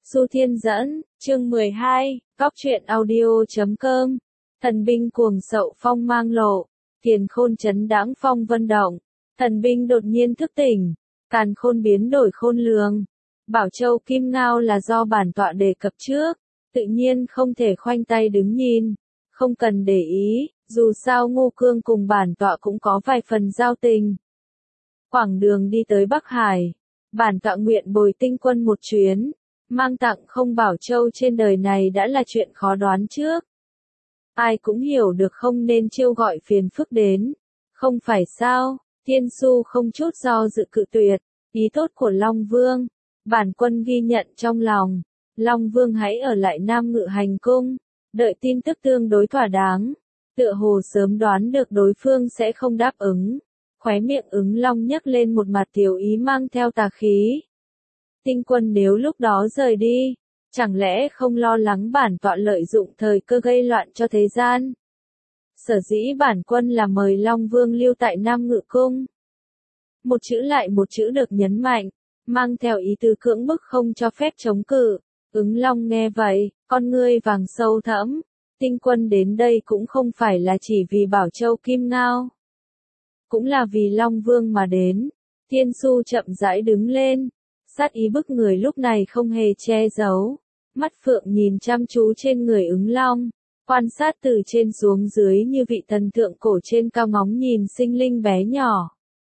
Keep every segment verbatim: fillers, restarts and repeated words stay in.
Du Thiên Dẫn, chương mười hai, góc truyện audio chấm com. Thần binh cuồng sậu phong mang lộ, tiền khôn chấn đãng phong vân động. Thần binh đột nhiên thức tỉnh, càn khôn biến đổi khôn lường. Bảo Châu Kim Ngao là do bản tọa đề cập trước, tự nhiên không thể khoanh tay đứng nhìn, không cần để ý, dù sao Ngô Cương cùng bản tọa cũng có vài phần giao tình. Quảng đường đi tới Bắc Hải, bản tọa nguyện bồi tinh quân một chuyến, mang tặng không Bảo Châu trên đời này đã là chuyện khó đoán trước. Ai cũng hiểu được không nên trêu gọi phiền phức đến, không phải sao, Thiên Su không chút do dự cự tuyệt, ý tốt của Long Vương, bản quân ghi nhận trong lòng, Long Vương hãy ở lại Nam Ngự Hành Cung, đợi tin tức tương đối thỏa đáng, tựa hồ sớm đoán được đối phương sẽ không đáp ứng, khóe miệng ứng Long nhấc lên một mặt tiểu ý mang theo tà khí. Tinh quân nếu lúc đó rời đi, chẳng lẽ không lo lắng bản tọa lợi dụng thời cơ gây loạn cho thế gian? Sở dĩ bản quân là mời Long Vương lưu tại Nam Ngự Cung. Một chữ lại một chữ được nhấn mạnh, mang theo ý tứ cưỡng bức không cho phép chống cự. Ứng Long nghe vậy, con ngươi vàng sâu thẫm. Tinh quân đến đây cũng không phải là chỉ vì Bảo Châu Kim Ngao, cũng là vì Long Vương mà đến. Thiên Su chậm rãi đứng lên, sát ý bức người lúc này không hề che giấu. Mắt phượng nhìn chăm chú trên người ứng Long, quan sát từ trên xuống dưới như vị thần thượng cổ trên cao ngóng nhìn sinh linh bé nhỏ.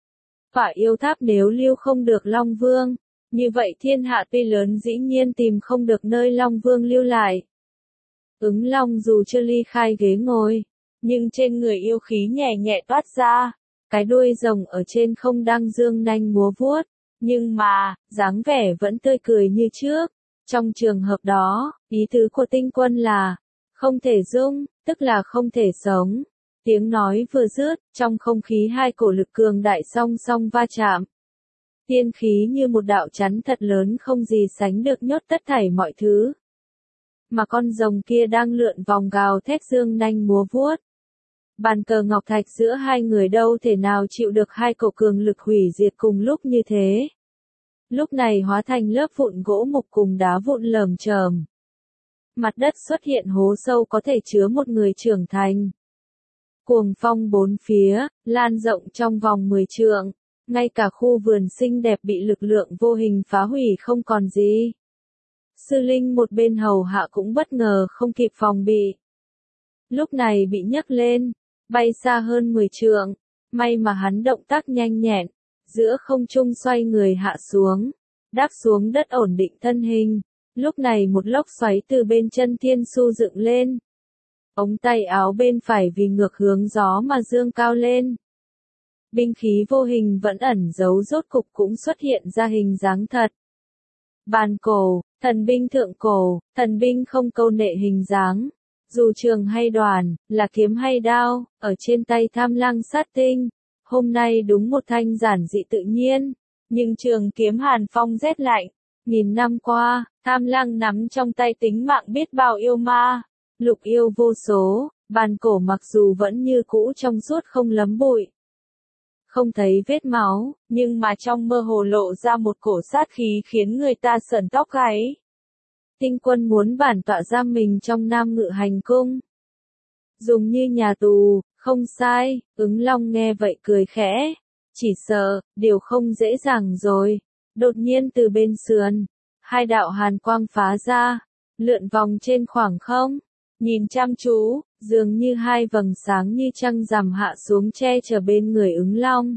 Quả yêu tháp nếu lưu không được Long Vương, như vậy thiên hạ tuy lớn dĩ nhiên tìm không được nơi Long Vương lưu lại. Ứng Long dù chưa ly khai ghế ngồi, nhưng trên người yêu khí nhẹ nhẹ toát ra, cái đuôi rồng ở trên không đang dương nanh múa vuốt, nhưng mà, dáng vẻ vẫn tươi cười như trước. Trong trường hợp đó, ý tứ của tinh quân là, không thể dung, tức là không thể sống. Tiếng nói vừa dứt, trong không khí hai cổ lực cường đại song song va chạm. Tiên khí như một đạo chắn thật lớn không gì sánh được nhốt tất thảy mọi thứ. Mà con rồng kia đang lượn vòng gào thét dương nanh múa vuốt. Bàn cờ ngọc thạch giữa hai người đâu thể nào chịu được hai cổ cường lực hủy diệt cùng lúc như thế. Lúc này hóa thành lớp vụn gỗ mục cùng đá vụn lởm chởm. Mặt đất xuất hiện hố sâu có thể chứa một người trưởng thành. Cuồng phong bốn phía, lan rộng trong vòng mười trượng, ngay cả khu vườn xinh đẹp bị lực lượng vô hình phá hủy không còn gì. Sư Linh một bên hầu hạ cũng bất ngờ không kịp phòng bị. Lúc này bị nhấc lên, bay xa hơn mười trượng, may mà hắn động tác nhanh nhẹn. Giữa không trung xoay người hạ xuống, đáp xuống đất ổn định thân hình. Lúc này một lốc xoáy từ bên chân Thiên Su dựng lên. Ống tay áo bên phải vì ngược hướng gió mà dương cao lên. Binh khí vô hình vẫn ẩn giấu rốt cục cũng xuất hiện ra hình dáng thật. Bàn cổ, thần binh thượng cổ, thần binh không câu nệ hình dáng. Dù trường hay đoàn, là kiếm hay đao, ở trên tay Tham Lăng sát tinh. Hôm nay đúng một thanh giản dị tự nhiên, nhưng trường kiếm hàn phong rét lạnh. Nghìn năm qua, Tham Lăng nắm trong tay tính mạng biết bao yêu ma, lục yêu vô số, bàn cổ mặc dù vẫn như cũ trong suốt không lấm bụi. Không thấy vết máu, nhưng mà trong mơ hồ lộ ra một cổ sát khí khiến người ta sởn tóc gáy. Tinh quân muốn bản tọa giam mình trong Nam Ngự Hành Cung. Dùng như nhà tù, không sai, ứng Long nghe vậy cười khẽ. Chỉ sợ, điều không dễ dàng rồi. Đột nhiên từ bên sườn, hai đạo hàn quang phá ra, lượn vòng trên khoảng không. Nhìn chăm chú, dường như hai vầng sáng như trăng rằm hạ xuống che chở bên người ứng Long.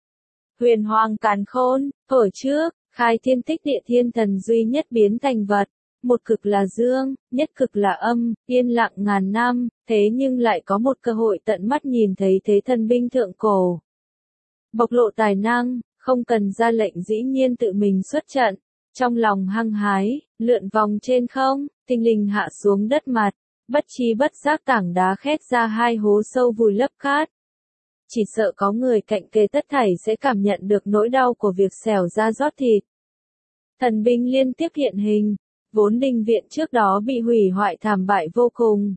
Huyền hoàng càn khôn, ở trước, khai thiên tích địa thiên thần duy nhất biến thành vật. Một cực là dương, nhất cực là âm, yên lặng ngàn năm, thế nhưng lại có một cơ hội tận mắt nhìn thấy thế thần binh thượng cổ. Bộc lộ tài năng, không cần ra lệnh dĩ nhiên tự mình xuất trận, trong lòng hăng hái, lượn vòng trên không, tinh linh hạ xuống đất mặt, bất chi bất giác tảng đá khét ra hai hố sâu vùi lấp cát. Chỉ sợ có người cạnh kề tất thảy sẽ cảm nhận được nỗi đau của việc xẻo ra rót thịt. Thần binh liên tiếp hiện hình. Vốn đình viện trước đó bị hủy hoại thảm bại vô cùng.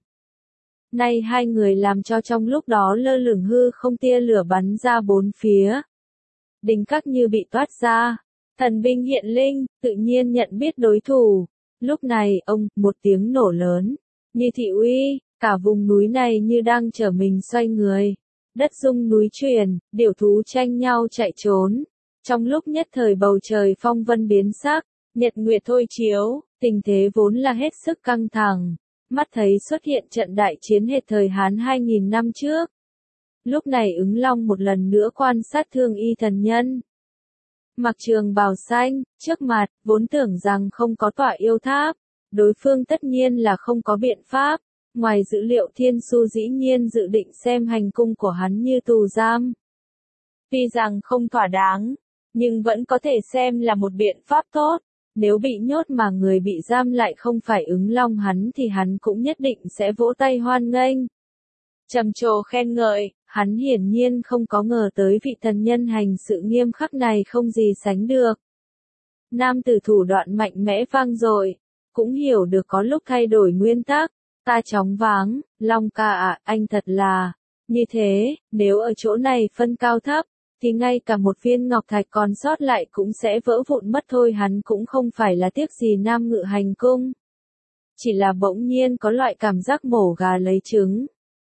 Nay hai người làm cho trong lúc đó lơ lửng hư không tia lửa bắn ra bốn phía. Đình các như bị toát ra. Thần binh hiện linh, tự nhiên nhận biết đối thủ. Lúc này, ông, một tiếng nổ lớn, như thị uy, cả vùng núi này như đang trở mình xoay người. Đất rung núi chuyển, điểu thú tranh nhau chạy trốn. Trong lúc nhất thời bầu trời phong vân biến sắc, nhật nguyệt thôi chiếu, tình thế vốn là hết sức căng thẳng. Mắt thấy xuất hiện trận đại chiến hệt thời Hán hai nghìn năm trước. Lúc này ứng long một lần nữa quan sát thương y thần nhân. Mặc trường bào xanh, trước mặt, vốn tưởng rằng không có tọa yêu tháp. Đối phương tất nhiên là không có biện pháp. Ngoài dữ liệu Thiên Su dĩ nhiên dự định xem hành cung của hắn như tù giam. Tuy rằng không thỏa đáng, nhưng vẫn có thể xem là một biện pháp tốt. Nếu bị nhốt mà người bị giam lại không phải ứng long hắn thì hắn cũng nhất định sẽ vỗ tay hoan nghênh. Trầm trồ khen ngợi, hắn hiển nhiên không có ngờ tới vị thần nhân hành sự nghiêm khắc này không gì sánh được. Nam tử thủ đoạn mạnh mẽ vang dội, cũng hiểu được có lúc thay đổi nguyên tắc. Ta chóng váng, Long ca ạ, anh thật là, như thế, nếu ở chỗ này phân cao thấp, thì ngay cả một viên ngọc thạch còn sót lại cũng sẽ vỡ vụn mất thôi. Hắn cũng không phải là tiếc gì Nam Ngự Hành Cung. Chỉ là bỗng nhiên có loại cảm giác mổ gà lấy trứng.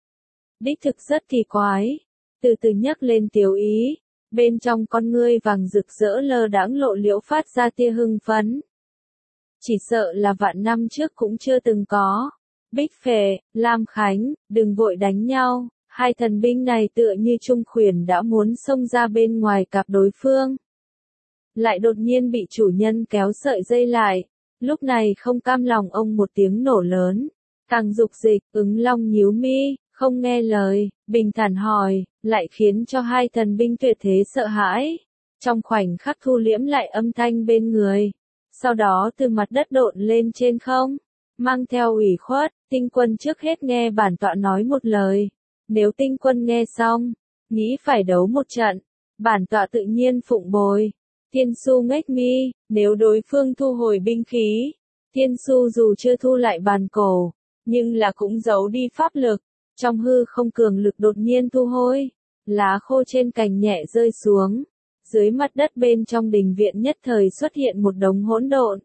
Đích thực rất kỳ quái, từ từ nhấc lên tiểu ý, bên trong con ngươi vàng rực rỡ lơ đãng lộ liễu phát ra tia hưng phấn. Chỉ sợ là vạn năm trước cũng chưa từng có. Bích Phệ, Lam Khánh, đừng vội đánh nhau, hai thần binh này tựa như trung khuyển đã muốn xông ra bên ngoài cặp đối phương. Lại đột nhiên bị chủ nhân kéo sợi dây lại, lúc này không cam lòng ông một tiếng nổ lớn. Càng dục dịch, ứng long nhíu mi, không nghe lời, bình thản hỏi, lại khiến cho hai thần binh tuyệt thế sợ hãi. Trong khoảnh khắc thu liễm lại âm thanh bên người, sau đó từ mặt đất độn lên trên không. Mang theo ủy khuất, Tinh Quân trước hết nghe bản tọa nói một lời. Nếu Tinh Quân nghe xong, nghĩ phải đấu một trận, bản tọa tự nhiên phụng bồi. Thiên Su ngếch mi, nếu đối phương thu hồi binh khí, Thiên Su dù chưa thu lại bàn cổ, nhưng là cũng giấu đi pháp lực. Trong hư không cường lực đột nhiên thu hồi, lá khô trên cành nhẹ rơi xuống. Dưới mặt đất bên trong đình viện nhất thời xuất hiện một đống hỗn độn.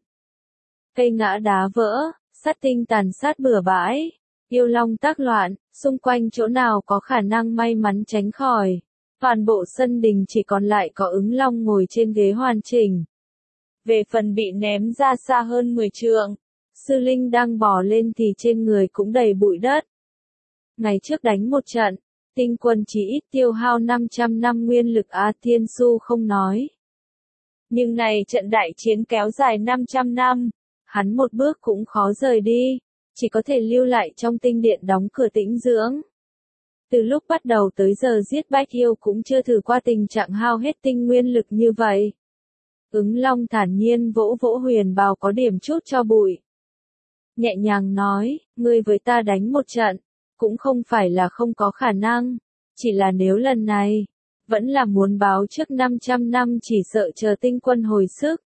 Cây ngã đá vỡ. Sát tinh tàn sát bừa bãi, yêu long tác loạn, xung quanh chỗ nào có khả năng may mắn tránh khỏi. Toàn bộ sân đình chỉ còn lại có ứng long ngồi trên ghế hoàn chỉnh. Về phần bị ném ra xa hơn mười trượng, sư linh đang bò lên thì trên người cũng đầy bụi đất. Ngày trước đánh một trận, Tinh Quân chỉ ít tiêu hao năm trăm năm nguyên lực Á Thiên Su không nói. Nhưng này trận đại chiến kéo dài năm trăm năm. Hắn một bước cũng khó rời đi, chỉ có thể lưu lại trong tinh điện đóng cửa tĩnh dưỡng. Từ lúc bắt đầu tới giờ giết bách yêu cũng chưa thử qua tình trạng hao hết tinh nguyên lực như vậy. Ứng long thản nhiên vỗ vỗ huyền bào có điểm chút cho bụi. Nhẹ nhàng nói, ngươi với ta đánh một trận, cũng không phải là không có khả năng, chỉ là nếu lần này, vẫn là muốn báo trước năm trăm năm chỉ sợ chờ Tinh Quân hồi sức.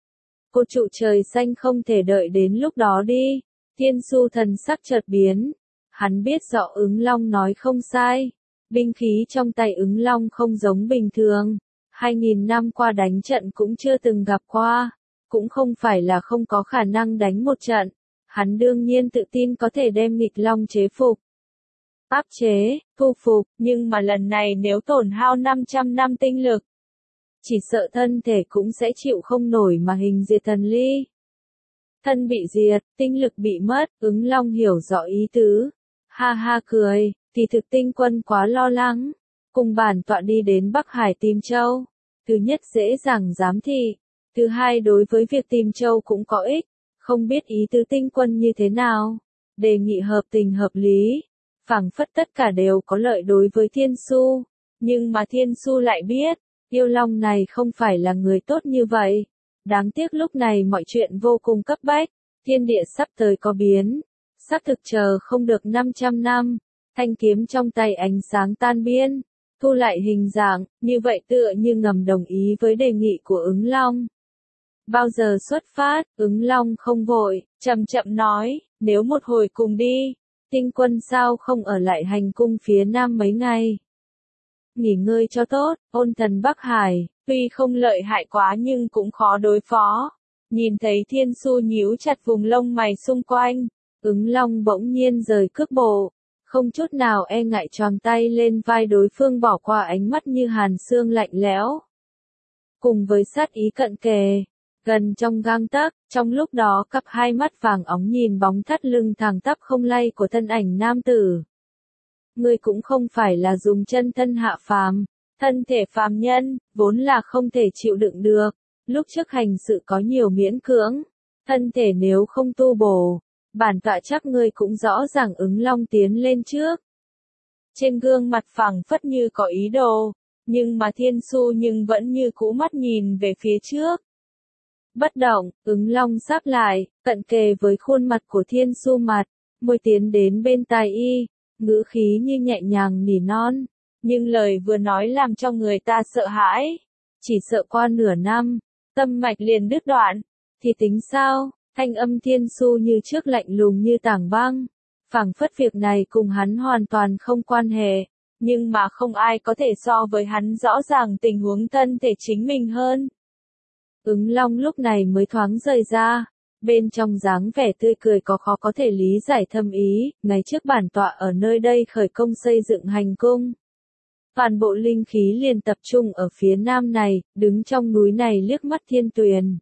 Cô trụ trời xanh không thể đợi đến lúc đó đi. Thiên Su thần sắc chợt biến. Hắn biết rõ ứng long nói không sai. Binh khí trong tay ứng long không giống bình thường. Hai nghìn năm qua đánh trận cũng chưa từng gặp qua. Cũng không phải là không có khả năng đánh một trận. Hắn đương nhiên tự tin có thể đem nghịch long chế phục. Áp chế, thu phục, nhưng mà lần này nếu tổn hao năm trăm năm tinh lực. Chỉ sợ thân thể cũng sẽ chịu không nổi mà hình diệt thần ly. Thân bị diệt, tinh lực bị mất, ứng long hiểu rõ ý tứ. Ha ha cười, kỳ thực Tinh Quân quá lo lắng. Cùng bản tọa đi đến Bắc Hải tìm châu. Thứ nhất dễ dàng giám thị. Thứ hai đối với việc tìm châu cũng có ích. Không biết ý tứ Tinh Quân như thế nào. Đề nghị hợp tình hợp lý. Phảng phất tất cả đều có lợi đối với Thiên Su. Nhưng mà Thiên Su lại biết. Yêu long này không phải là người tốt như vậy. Đáng tiếc lúc này mọi chuyện vô cùng cấp bách. Thiên địa sắp tới có biến. Sắp thực chờ không được năm trăm năm. Thanh kiếm trong tay ánh sáng tan biên. Thu lại hình dạng, như vậy tựa như ngầm đồng ý với đề nghị của ứng long. Bao giờ xuất phát, ứng long không vội, chậm chậm nói, nếu một hồi cùng đi, Tinh Quân sao không ở lại hành cung phía nam mấy ngày. Nghỉ ngơi cho tốt, ôn thần Bắc Hải, tuy không lợi hại quá nhưng cũng khó đối phó. Nhìn thấy Thiên Su nhíu chặt vùng lông mày xung quanh, Ứng Long bỗng nhiên rời cước bộ, không chút nào e ngại choàng tay lên vai đối phương bỏ qua ánh mắt như hàn xương lạnh lẽo. Cùng với sát ý cận kề, gần trong gang tấc, trong lúc đó cặp hai mắt vàng óng nhìn bóng thắt lưng thẳng tắp không lay của thân ảnh nam tử. Ngươi cũng không phải là dùng chân thân hạ phàm, thân thể phàm nhân, vốn là không thể chịu đựng được, lúc trước hành sự có nhiều miễn cưỡng, thân thể nếu không tu bổ, bản tọa chắc ngươi cũng rõ ràng. Ứng Long tiến lên trước. Trên gương mặt phẳng phất như có ý đồ, nhưng mà Thiên Su nhưng vẫn như cũ mắt nhìn về phía trước. Bất động, Ứng Long sáp lại, cận kề với khuôn mặt của Thiên Su mặt, môi tiến đến bên tai y, ngữ khí như nhẹ nhàng nỉ non, nhưng lời vừa nói làm cho người ta sợ hãi. Chỉ sợ qua nửa năm, tâm mạch liền đứt đoạn, thì tính sao? Thanh âm Thiên Su như trước lạnh lùng như tảng băng, phảng phất việc này cùng hắn hoàn toàn không quan hệ, nhưng mà không ai có thể so với hắn rõ ràng tình huống thân thể chính mình hơn. Ứng Long lúc này mới thoáng rời ra, bên trong dáng vẻ tươi cười có khó có thể lý giải thâm ý. Ngày trước bản tọa ở nơi đây khởi công xây dựng hành cung. Toàn bộ linh khí liền tập trung ở phía nam này, đứng trong núi này liếc mắt thiên tuyền.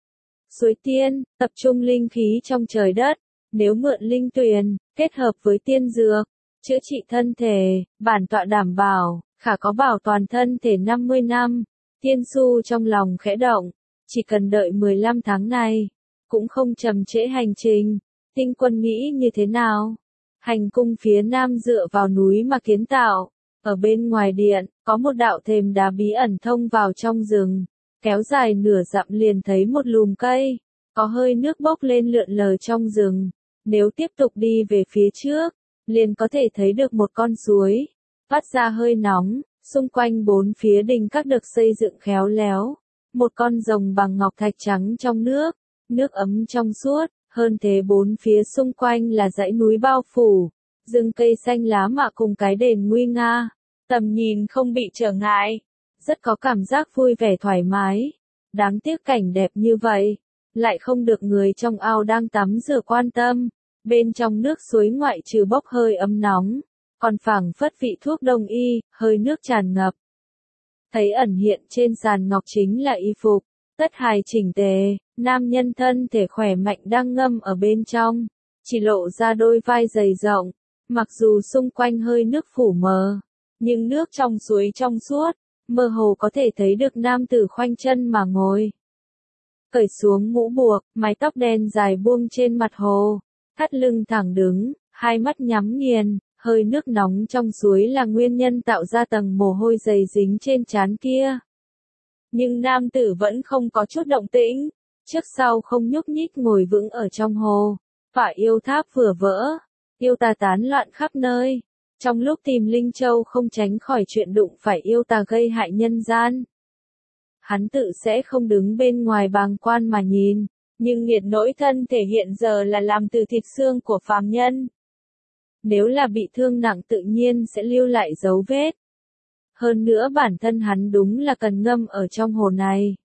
Suối tiên, tập trung linh khí trong trời đất, nếu mượn linh tuyền, kết hợp với tiên dược, chữa trị thân thể, bản tọa đảm bảo, khả có bảo toàn thân thể năm mươi năm. Thiên Su trong lòng khẽ động, chỉ cần đợi mười lăm tháng này, cũng không trầm trễ hành trình. Tinh Quân nghĩ như thế nào? Hành cung phía nam dựa vào núi mà kiến tạo, ở bên ngoài điện, có một đạo thềm đá bí ẩn thông vào trong rừng, kéo dài nửa dặm liền thấy một lùm cây, có hơi nước bốc lên lượn lờ trong rừng. Nếu tiếp tục đi về phía trước, liền có thể thấy được một con suối, phát ra hơi nóng, xung quanh bốn phía đình các được xây dựng khéo léo. Một con rồng bằng ngọc thạch trắng trong nước, nước ấm trong suốt, hơn thế bốn phía xung quanh là dãy núi bao phủ, rừng cây xanh lá mạ cùng cái đền nguy nga, tầm nhìn không bị trở ngại, rất có cảm giác vui vẻ thoải mái. Đáng tiếc cảnh đẹp như vậy, lại không được người trong ao đang tắm rửa quan tâm. Bên trong nước suối ngoại trừ bốc hơi ấm nóng, còn phảng phất vị thuốc đông y, hơi nước tràn ngập. Thấy ẩn hiện trên sàn ngọc chính là y phục, tất hài chỉnh tề, nam nhân thân thể khỏe mạnh đang ngâm ở bên trong, chỉ lộ ra đôi vai dày rộng, mặc dù xung quanh hơi nước phủ mờ, nhưng nước trong suối trong suốt, mơ hồ có thể thấy được nam tử khoanh chân mà ngồi. Cởi xuống mũ buộc, mái tóc đen dài buông trên mặt hồ, thắt lưng thẳng đứng, hai mắt nhắm nghiền. Hơi nước nóng trong suối là nguyên nhân tạo ra tầng mồ hôi dày dính trên trán kia. Nhưng nam tử vẫn không có chút động tĩnh, trước sau không nhúc nhích ngồi vững ở trong hồ. Phả yêu tháp vừa vỡ, yêu tà tán loạn khắp nơi. Trong lúc tìm Linh Châu không tránh khỏi chuyện đụng phải yêu tà gây hại nhân gian. Hắn tự sẽ không đứng bên ngoài bàng quan mà nhìn, nhưng nghiệt nỗi thân thể hiện giờ là làm từ thịt xương của phàm nhân. Nếu là bị thương nặng tự nhiên sẽ lưu lại dấu vết. Hơn nữa bản thân hắn đúng là cần ngâm ở trong hồ này.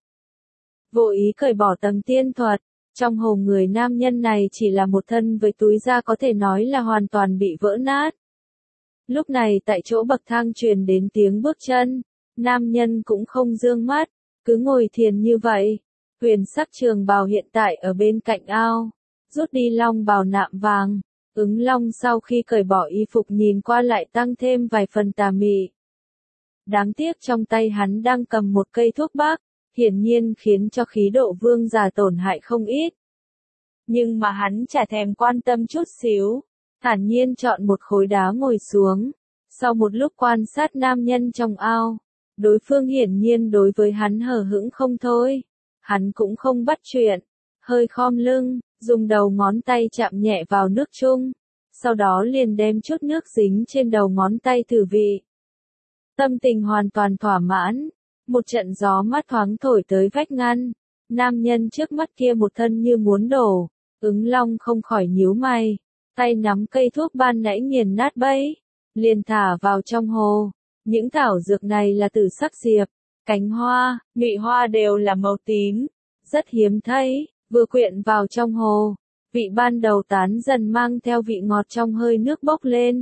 Vô ý cởi bỏ tầng tiên thuật, trong hồ người nam nhân này chỉ là một thân với túi da có thể nói là hoàn toàn bị vỡ nát. Lúc này tại chỗ bậc thang truyền đến tiếng bước chân, nam nhân cũng không dương mắt, cứ ngồi thiền như vậy. Huyền sắc trường bào hiện tại ở bên cạnh ao, rút đi long bào nạm vàng. Ứng Long sau khi cởi bỏ y phục nhìn qua lại tăng thêm vài phần tà mị. Đáng tiếc trong tay hắn đang cầm một cây thuốc bắc, hiển nhiên khiến cho khí độ vương giả tổn hại không ít. Nhưng mà hắn chả thèm quan tâm chút xíu, thản nhiên chọn một khối đá ngồi xuống. Sau một lúc quan sát nam nhân trong ao, đối phương hiển nhiên đối với hắn hờ hững không thôi. Hắn cũng không bắt chuyện, hơi khom lưng, dùng đầu ngón tay chạm nhẹ vào nước chung, sau đó liền đem chút nước dính trên đầu ngón tay thử vị. Tâm tình hoàn toàn thỏa mãn, một trận gió mát thoáng thổi tới vách ngăn, nam nhân trước mắt kia một thân như muốn đổ, Ứng Long không khỏi nhíu mày, tay nắm cây thuốc ban nãy nghiền nát bấy, liền thả vào trong hồ. Những thảo dược này là tử sắc diệp, cánh hoa, nhụy hoa đều là màu tím. rất hiếm thấy, vừa quyện vào trong hồ. Vị ban đầu tán dần mang theo vị ngọt trong hơi nước bốc lên.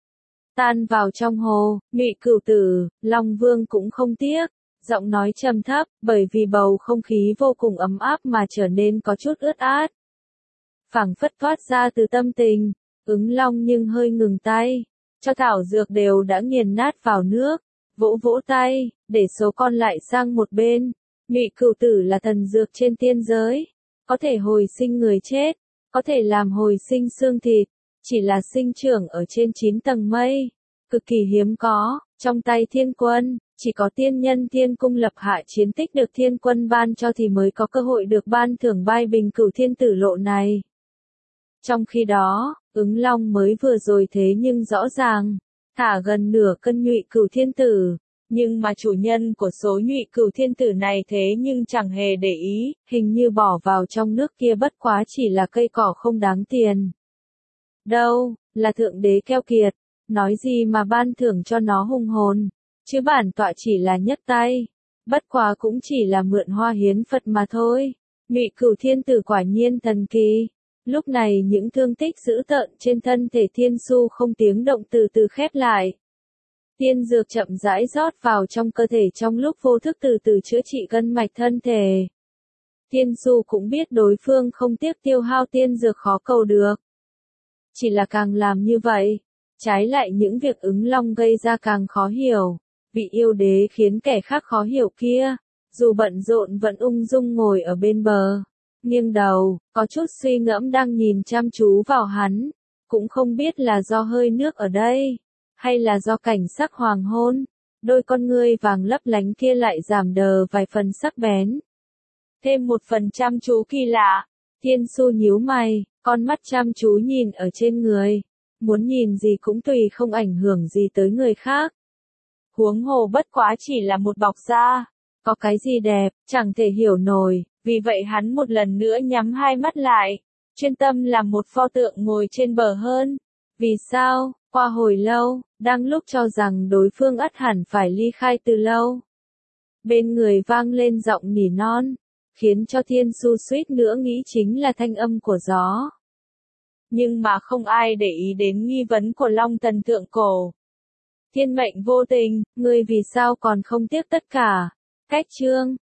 Tan vào trong hồ, Ngụy Cửu Tử, Long Vương cũng không tiếc, giọng nói trầm thấp, bởi vì bầu không khí vô cùng ấm áp mà trở nên có chút ướt át. Phảng phất thoát ra từ tâm tình, Ứng Long nhưng hơi ngừng tay, cho thảo dược đều đã nghiền nát vào nước, vỗ vỗ tay, để số con lại sang một bên. Ngụy Cửu Tử là thần dược trên tiên giới, có thể hồi sinh người chết, có thể làm hồi sinh xương thịt, chỉ là sinh trưởng ở trên chín tầng mây, cực kỳ hiếm có, trong tay Thiên Quân, chỉ có tiên nhân Thiên Cung lập hạ chiến tích được Thiên Quân ban cho thì mới có cơ hội được ban thưởng Bai Bình Cửu Thiên Tử Lộ này. Trong khi đó, Ứng Long mới vừa rồi thế nhưng rõ ràng, thả gần nửa cân Nhụy Cửu Thiên Tử, nhưng mà chủ nhân của số Nhụy Cửu Thiên Tử này thế nhưng chẳng hề để ý, hình như bỏ vào trong nước kia bất quá chỉ là cây cỏ không đáng tiền. Đâu, là thượng đế keo kiệt, nói gì mà ban thưởng cho nó hùng hồn, chứ bản tọa chỉ là nhấc tay, bất quá cũng chỉ là mượn hoa hiến Phật mà thôi. Nhụy Cửu Thiên Tử quả nhiên thần kỳ. Lúc này những thương tích dữ tợn trên thân thể Thiên Su không tiếng động từ từ khép lại. Tiên dược chậm rãi rót vào trong cơ thể trong lúc vô thức từ từ chữa trị gân mạch thân thể. Thiên Su cũng biết đối phương không tiếc tiêu hao tiên dược khó cầu được. Chỉ là càng làm như vậy, trái lại những việc Ứng Long gây ra càng khó hiểu. Vị yêu đế khiến kẻ khác khó hiểu kia, dù bận rộn vẫn ung dung ngồi ở bên bờ, nghiêng đầu, có chút suy ngẫm đang nhìn chăm chú vào hắn, cũng không biết là do hơi nước ở đây, hay là do cảnh sắc hoàng hôn, đôi con ngươi vàng lấp lánh kia lại giảm đờ vài phần sắc bén. Thêm một phần chăm chú kỳ lạ, Thiên Su nhíu mày, con mắt chăm chú nhìn ở trên người, muốn nhìn gì cũng tùy không ảnh hưởng gì tới người khác. Huống hồ bất quá chỉ là một bọc da, có cái gì đẹp, chẳng thể hiểu nổi, vì vậy hắn một lần nữa nhắm hai mắt lại, chuyên tâm làm một pho tượng ngồi trên bờ hơn. Vì sao, qua hồi lâu, đang lúc cho rằng đối phương ắt hẳn phải ly khai từ lâu. Bên người vang lên giọng nỉ non, khiến cho Thiên Su suýt nữa nghĩ chính là thanh âm của gió. Nhưng mà không ai để ý đến nghi vấn của Long Thần Thượng Cổ. Thiên mệnh vô tình, ngươi vì sao còn không tiếc tất cả? Cách chương